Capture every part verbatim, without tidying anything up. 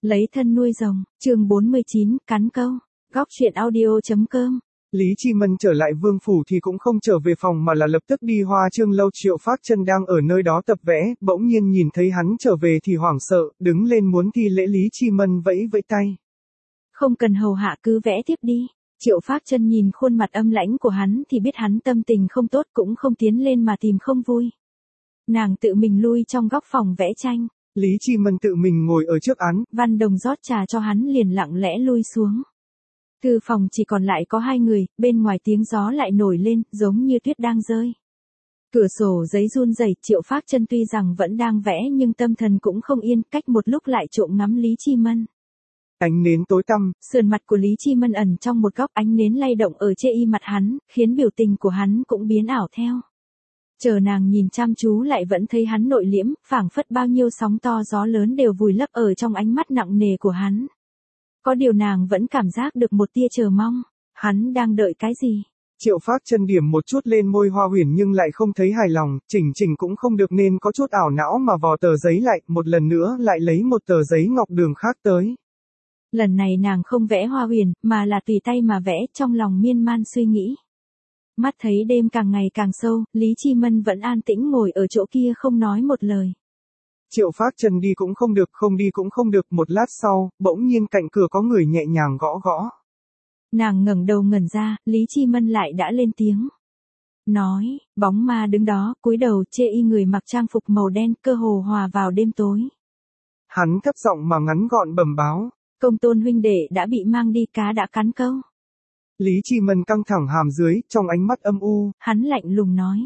Lấy thân nuôi rồng, chương bốn mươi chín, cắn câu. Góc truyện audio.com. Lý Chi Mân trở lại vương phủ thì cũng không trở về phòng mà là lập tức đi Hoa Chương lâu. Triệu Phác Chân đang ở nơi đó tập vẽ, bỗng nhiên nhìn thấy hắn trở về thì hoảng sợ, đứng lên muốn thi lễ. Lý Chi Mân vẫy vẫy tay. Không cần hầu hạ, cứ vẽ tiếp đi. Triệu Phác Chân nhìn khuôn mặt âm lãnh của hắn thì biết hắn tâm tình không tốt, cũng không tiến lên mà tìm không vui. Nàng tự mình lui trong góc phòng vẽ tranh. Lý Chi Mân tự mình ngồi ở trước án. Văn Đồng rót trà cho hắn liền lặng lẽ lui xuống. Thư phòng chỉ còn lại có hai người, bên ngoài tiếng gió lại nổi lên, giống như tuyết đang rơi. Cửa sổ giấy run rẩy, Triệu Phác Chân tuy rằng vẫn đang vẽ nhưng tâm thần cũng không yên, cách một lúc lại trộm ngắm Lý Chi Mân. Ánh nến tối tăm, sườn mặt của Lý Chi Mân ẩn trong một góc, ánh nến lay động ở chê y mặt hắn, khiến biểu tình của hắn cũng biến ảo theo. Chờ nàng nhìn chăm chú lại vẫn thấy hắn nội liễm, phảng phất bao nhiêu sóng to gió lớn đều vùi lấp ở trong ánh mắt nặng nề của hắn. Có điều nàng vẫn cảm giác được một tia chờ mong, hắn đang đợi cái gì? Triệu Phác Chân điểm một chút lên môi Hoa Huyền nhưng lại không thấy hài lòng, chỉnh chỉnh cũng không được nên có chút ảo não mà vò tờ giấy lại, một lần nữa lại lấy một tờ giấy ngọc đường khác tới. Lần này nàng không vẽ Hoa Huyền, mà là tùy tay mà vẽ, trong lòng miên man suy nghĩ. Mắt thấy đêm càng ngày càng sâu, Lý Chi Mân vẫn an tĩnh ngồi ở chỗ kia không nói một lời. Triệu Phác Chân đi cũng không được, không đi cũng không được, một lát sau, bỗng nhiên cạnh cửa có người nhẹ nhàng gõ gõ. Nàng ngẩng đầu ngẩn ra, Lý Chi Mân lại đã lên tiếng. Nói, bóng ma đứng đó, cúi đầu chê y người mặc trang phục màu đen, cơ hồ hòa vào đêm tối. Hắn thấp giọng mà ngắn gọn bẩm báo. Công Tôn huynh đệ đã bị mang đi, cá đã cắn câu. Lý Chi Mân căng thẳng hàm dưới, trong ánh mắt âm u. Hắn lạnh lùng nói.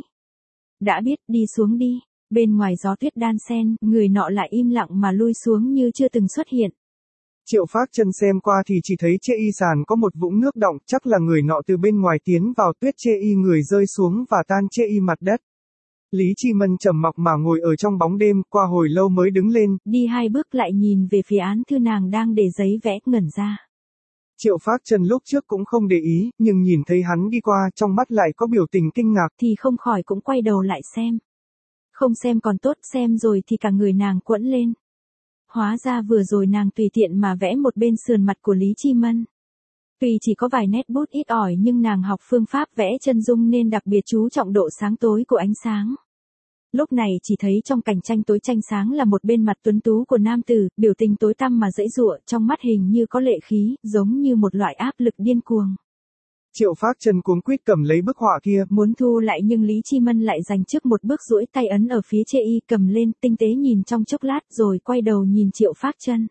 Đã biết, đi xuống đi. Bên ngoài gió tuyết đan xen, người nọ lại im lặng mà lui xuống như chưa từng xuất hiện. Triệu Phác Chân xem qua thì chỉ thấy chê y sàn có một vũng nước đọng, chắc là người nọ từ bên ngoài tiến vào, tuyết chê y người rơi xuống và tan chê y mặt đất. Lý Chi Mân trầm mặc mà ngồi ở trong bóng đêm, qua hồi lâu mới đứng lên. Đi hai bước lại nhìn về phía án thư nàng đang để giấy vẽ, ngẩn ra. Triệu Phác Chân lúc trước cũng không để ý, nhưng nhìn thấy hắn đi qua, trong mắt lại có biểu tình kinh ngạc. Thì không khỏi cũng quay đầu lại xem. Không xem còn tốt, xem rồi thì cả người nàng quẫn lên. Hóa ra vừa rồi nàng tùy tiện mà vẽ một bên sườn mặt của Lý Chi Mân. Tuy chỉ có vài nét bút ít ỏi nhưng nàng học phương pháp vẽ chân dung nên đặc biệt chú trọng độ sáng tối của ánh sáng. Lúc này chỉ thấy trong cảnh tranh tối tranh sáng là một bên mặt tuấn tú của nam tử, biểu tình tối tăm mà giãy giụa, trong mắt hình như có lệ khí, giống như một loại áp lực điên cuồng. Triệu Phác Chân cuống quýt cầm lấy bức họa kia, muốn thu lại nhưng Lý Chi Mân lại dành trước một bước duỗi tay ấn ở phía chê y, cầm lên, tinh tế nhìn trong chốc lát rồi quay đầu nhìn Triệu Phác Chân.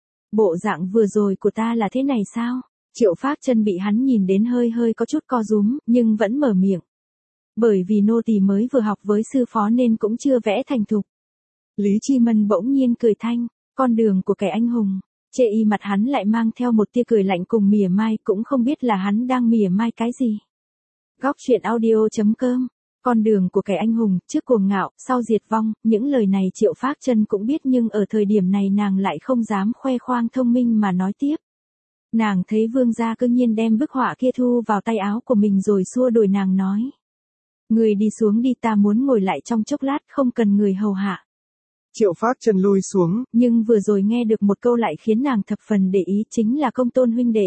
Bộ dạng vừa rồi của ta là thế này sao? Triệu Phác Chân bị hắn nhìn đến hơi hơi có chút co rúm, nhưng vẫn mở miệng. Bởi vì nô tỳ mới vừa học với sư phó nên cũng chưa vẽ thành thục. Lý Chi Mân bỗng nhiên cười thanh, con đường của kẻ anh hùng. Chê y mặt hắn lại mang theo một tia cười lạnh cùng mỉa mai, cũng không biết là hắn đang mỉa mai cái gì. Góc truyện audio.com. Con đường của kẻ anh hùng, trước cuồng ngạo, sau diệt vong, những lời này Triệu Phác Chân cũng biết nhưng ở thời điểm này nàng lại không dám khoe khoang thông minh mà nói tiếp. Nàng thấy vương gia cương nhiên đem bức họa kia thu vào tay áo của mình rồi xua đuổi nàng nói. Người đi xuống đi, ta muốn ngồi lại trong chốc lát, không cần người hầu hạ. Triệu Phác Chân lui xuống. Nhưng vừa rồi nghe được một câu lại khiến nàng thập phần để ý, chính là Công Tôn huynh đệ.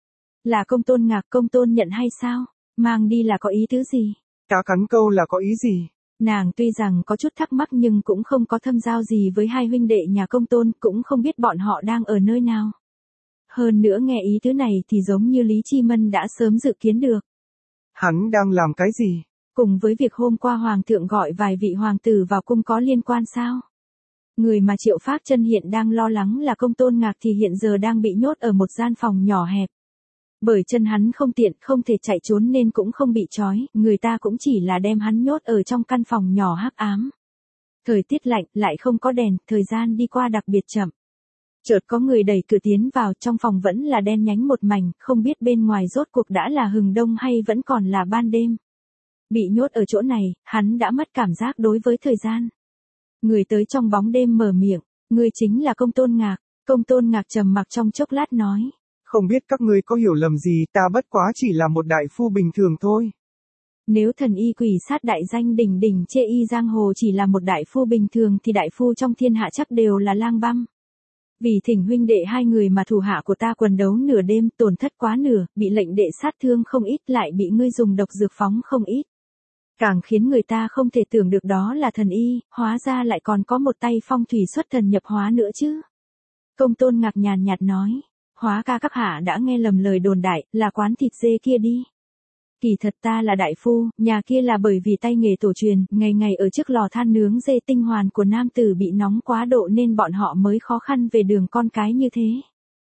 Là Công Tôn Ngạc. Công Tôn nhận hay sao? Mang đi là có ý tứ gì? Cá cắn câu là có ý gì? Nàng tuy rằng có chút thắc mắc nhưng cũng không có thâm giao gì với hai huynh đệ nhà Công Tôn, cũng không biết bọn họ đang ở nơi nào. Hơn nữa nghe ý tứ này thì giống như Lý Chi Mân đã sớm dự kiến được. Hắn đang làm cái gì? Cùng với việc hôm qua hoàng thượng gọi vài vị hoàng tử vào cung có liên quan sao? Người mà Triệu Phác Chân hiện đang lo lắng là Công Tôn Ngạc thì hiện giờ đang bị nhốt ở một gian phòng nhỏ hẹp. Bởi chân hắn không tiện, không thể chạy trốn nên cũng không bị trói, người ta cũng chỉ là đem hắn nhốt ở trong căn phòng nhỏ hắc ám. Thời tiết lạnh, lại không có đèn, thời gian đi qua đặc biệt chậm. Chợt có người đẩy cửa tiến vào, trong phòng vẫn là đen nhánh một mảnh, không biết bên ngoài rốt cuộc đã là hừng đông hay vẫn còn là ban đêm. Bị nhốt ở chỗ này, hắn đã mất cảm giác đối với thời gian. Người tới trong bóng đêm mở miệng, người chính là Công Tôn Ngạc. Công Tôn Ngạc trầm mặc trong chốc lát nói. Không biết các ngươi có hiểu lầm gì, ta bất quá chỉ là một đại phu bình thường thôi. Nếu thần y quỷ sát đại danh đỉnh đỉnh chê y giang hồ chỉ là một đại phu bình thường thì đại phu trong thiên hạ chắc đều là lang băm. Vì thỉnh huynh đệ hai người mà thủ hạ của ta quần đấu nửa đêm, tổn thất quá nửa, bị lệnh đệ sát thương không ít, lại bị ngươi dùng độc dược phóng không ít. Càng khiến người ta không thể tưởng được đó là thần y, hóa ra lại còn có một tay phong thủy xuất thần nhập hóa nữa chứ. Công Tôn Ngạc nhàn nhạt nói, hóa ca các hạ đã nghe lầm lời đồn đại, là quán thịt dê kia đi. Kỳ thật ta là đại phu, nhà kia là bởi vì tay nghề tổ truyền, ngày ngày ở trước lò than nướng dê tinh hoàn của nam tử bị nóng quá độ nên bọn họ mới khó khăn về đường con cái như thế.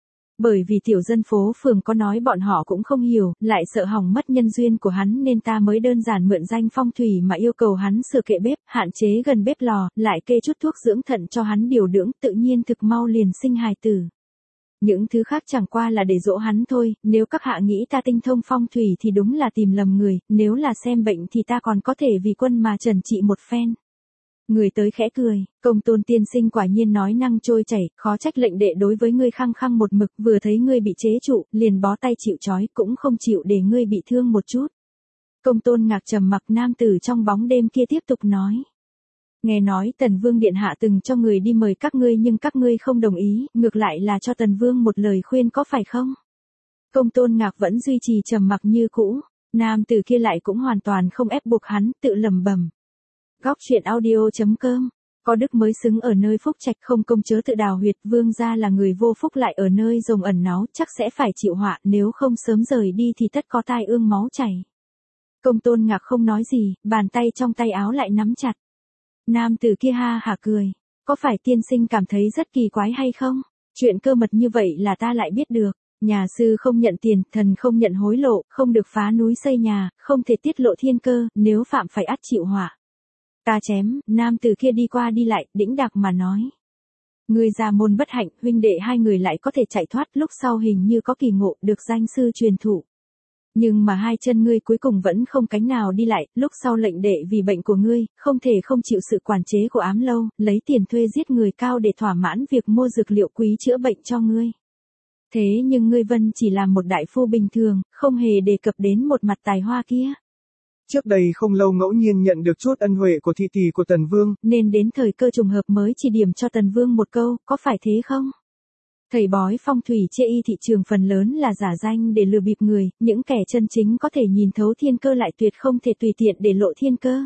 Bởi vì tiểu dân phố phường có nói bọn họ cũng không hiểu, lại sợ hỏng mất nhân duyên của hắn nên ta mới đơn giản mượn danh phong thủy mà yêu cầu hắn sửa kệ bếp, hạn chế gần bếp lò, lại kê chút thuốc dưỡng thận cho hắn điều dưỡng, tự nhiên thực mau liền sinh hài tử. Những thứ khác chẳng qua là để dỗ hắn thôi, nếu các hạ nghĩ ta tinh thông phong thủy thì đúng là tìm lầm người, nếu là xem bệnh thì ta còn có thể vì quân mà trần trị một phen. Người tới khẽ cười, Công Tôn tiên sinh quả nhiên nói năng trôi chảy, khó trách lệnh đệ đối với ngươi khăng khăng một mực, vừa thấy ngươi bị chế trụ, liền bó tay chịu trói, cũng không chịu để ngươi bị thương một chút. Công Tôn Ngạc trầm mặc, nam tử trong bóng đêm kia tiếp tục nói. Nghe nói Tần Vương Điện Hạ từng cho người đi mời các ngươi nhưng các ngươi không đồng ý, ngược lại là cho Tần Vương một lời khuyên có phải không? Công Tôn Ngạc vẫn duy trì trầm mặc như cũ, nam tử kia lại cũng hoàn toàn không ép buộc hắn, tự lẩm bẩm. Góc truyện audio chấm com, có đức mới xứng ở nơi phúc trạch, không công chớ tự đào huyệt, vương gia là người vô phúc lại ở nơi rồng ẩn náu, chắc sẽ phải chịu họa, nếu không sớm rời đi thì tất có tai ương máu chảy. Công Tôn Ngạc không nói gì, bàn tay trong tay áo lại nắm chặt. Nam tử kia ha hả cười, có phải tiên sinh cảm thấy rất kỳ quái hay không? Chuyện cơ mật như vậy là ta lại biết được. Nhà sư không nhận tiền, thần không nhận hối lộ, không được phá núi xây nhà, không thể tiết lộ thiên cơ, nếu phạm phải ắt chịu họa. Ta chém, nam tử kia đi qua đi lại, đĩnh đạc mà nói. Người già môn bất hạnh, huynh đệ hai người lại có thể chạy thoát, lúc sau hình như có kỳ ngộ, được danh sư truyền thụ. Nhưng mà hai chân ngươi cuối cùng vẫn không cánh nào đi lại, lúc sau lệnh đệ vì bệnh của ngươi, không thể không chịu sự quản chế của ám lâu, lấy tiền thuê giết người cao để thỏa mãn việc mua dược liệu quý chữa bệnh cho ngươi. Thế nhưng ngươi Vân chỉ là một đại phu bình thường, không hề đề cập đến một mặt tài hoa kia. Trước đây không lâu ngẫu nhiên nhận được chút ân huệ của thị tỷ của Tần Vương, nên đến thời cơ trùng hợp mới chỉ điểm cho Tần Vương một câu, có phải thế không? Thầy bói phong thủy chê y thị trường phần lớn là giả danh để lừa bịp người, những kẻ chân chính có thể nhìn thấu thiên cơ lại tuyệt không thể tùy tiện để lộ thiên cơ.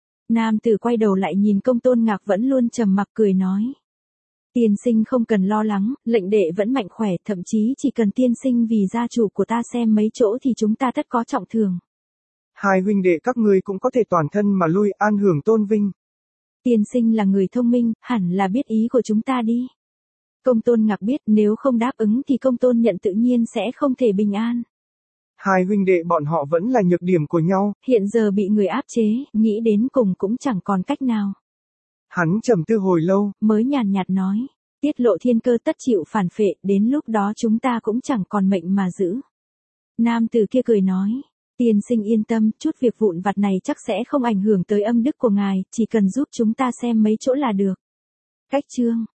Nam tử quay đầu lại nhìn Công Tôn Ngạc vẫn luôn trầm mặc cười nói. Tiên sinh không cần lo lắng, lệnh đệ vẫn mạnh khỏe, thậm chí chỉ cần tiên sinh vì gia chủ của ta xem mấy chỗ thì chúng ta tất có trọng thưởng. Hai huynh đệ các ngươi cũng có thể toàn thân mà lui an hưởng tôn vinh. Tiên sinh là người thông minh, hẳn là biết ý của chúng ta đi. Công Tôn Ngạc biết nếu không đáp ứng thì Công Tôn Nhận tự nhiên sẽ không thể bình an. Hai huynh đệ bọn họ vẫn là nhược điểm của nhau. Hiện giờ bị người áp chế, nghĩ đến cùng cũng chẳng còn cách nào. Hắn trầm tư hồi lâu, mới nhàn nhạt nói, tiết lộ thiên cơ tất chịu phản phệ, đến lúc đó chúng ta cũng chẳng còn mệnh mà giữ. Nam tử kia cười nói, tiên sinh yên tâm, chút việc vụn vặt này chắc sẽ không ảnh hưởng tới âm đức của ngài, chỉ cần giúp chúng ta xem mấy chỗ là được. Cách chương